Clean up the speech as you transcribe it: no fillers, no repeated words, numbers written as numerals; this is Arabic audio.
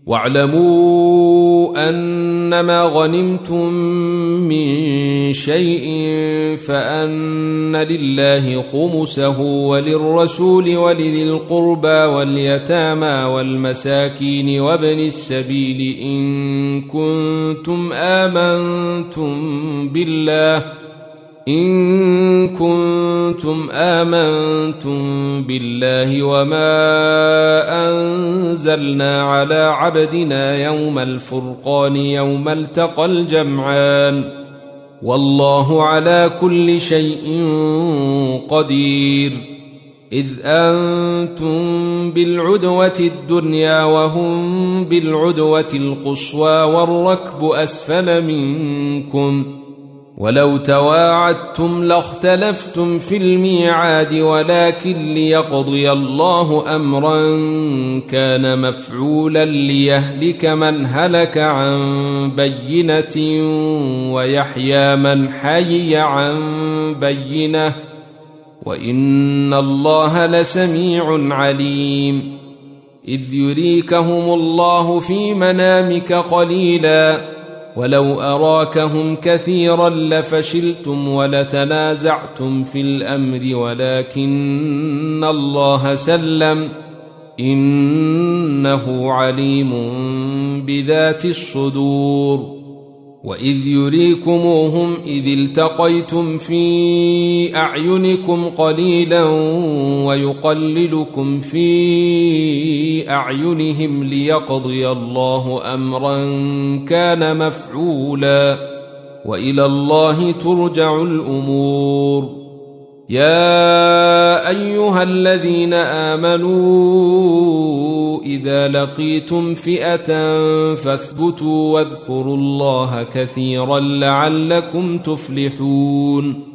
واعلموا أنما غنمتم من شيء فأن لله خمسه وللرسول ولذي القربى واليتامى والمساكين وابن السبيل إن كنتم آمنتم بالله وما أنزلنا على عبدنا يوم الفرقان يوم التقى الجمعان والله على كل شيء قدير إذ أنتم بالعدوة الدنيا وهم بالعدوة القصوى والركب أسفل منكم ولو تواعدتم لاختلفتم في الميعاد ولكن ليقضي الله أمرا كان مفعولا ليهلك من هلك عن بينة ويحيى من حي عن بينة وإن الله لسميع عليم إذ يريكهم الله في منامك قليلا ولو أراكهم كثيرا لفشلتم ولتنازعتم في الأمر ولكن الله سلم إنه عليم بذات الصدور وإذ يريكموهم إذ التقيتم في أعينكم قليلا ويقللكم في أعينهم ليقضي الله أمرا كان مفعولا وإلى الله ترجع الأمور يا أيها الذين آمنوا إذا لقيتم فئة فاثبتوا واذكروا الله كثيرا لعلكم تفلحون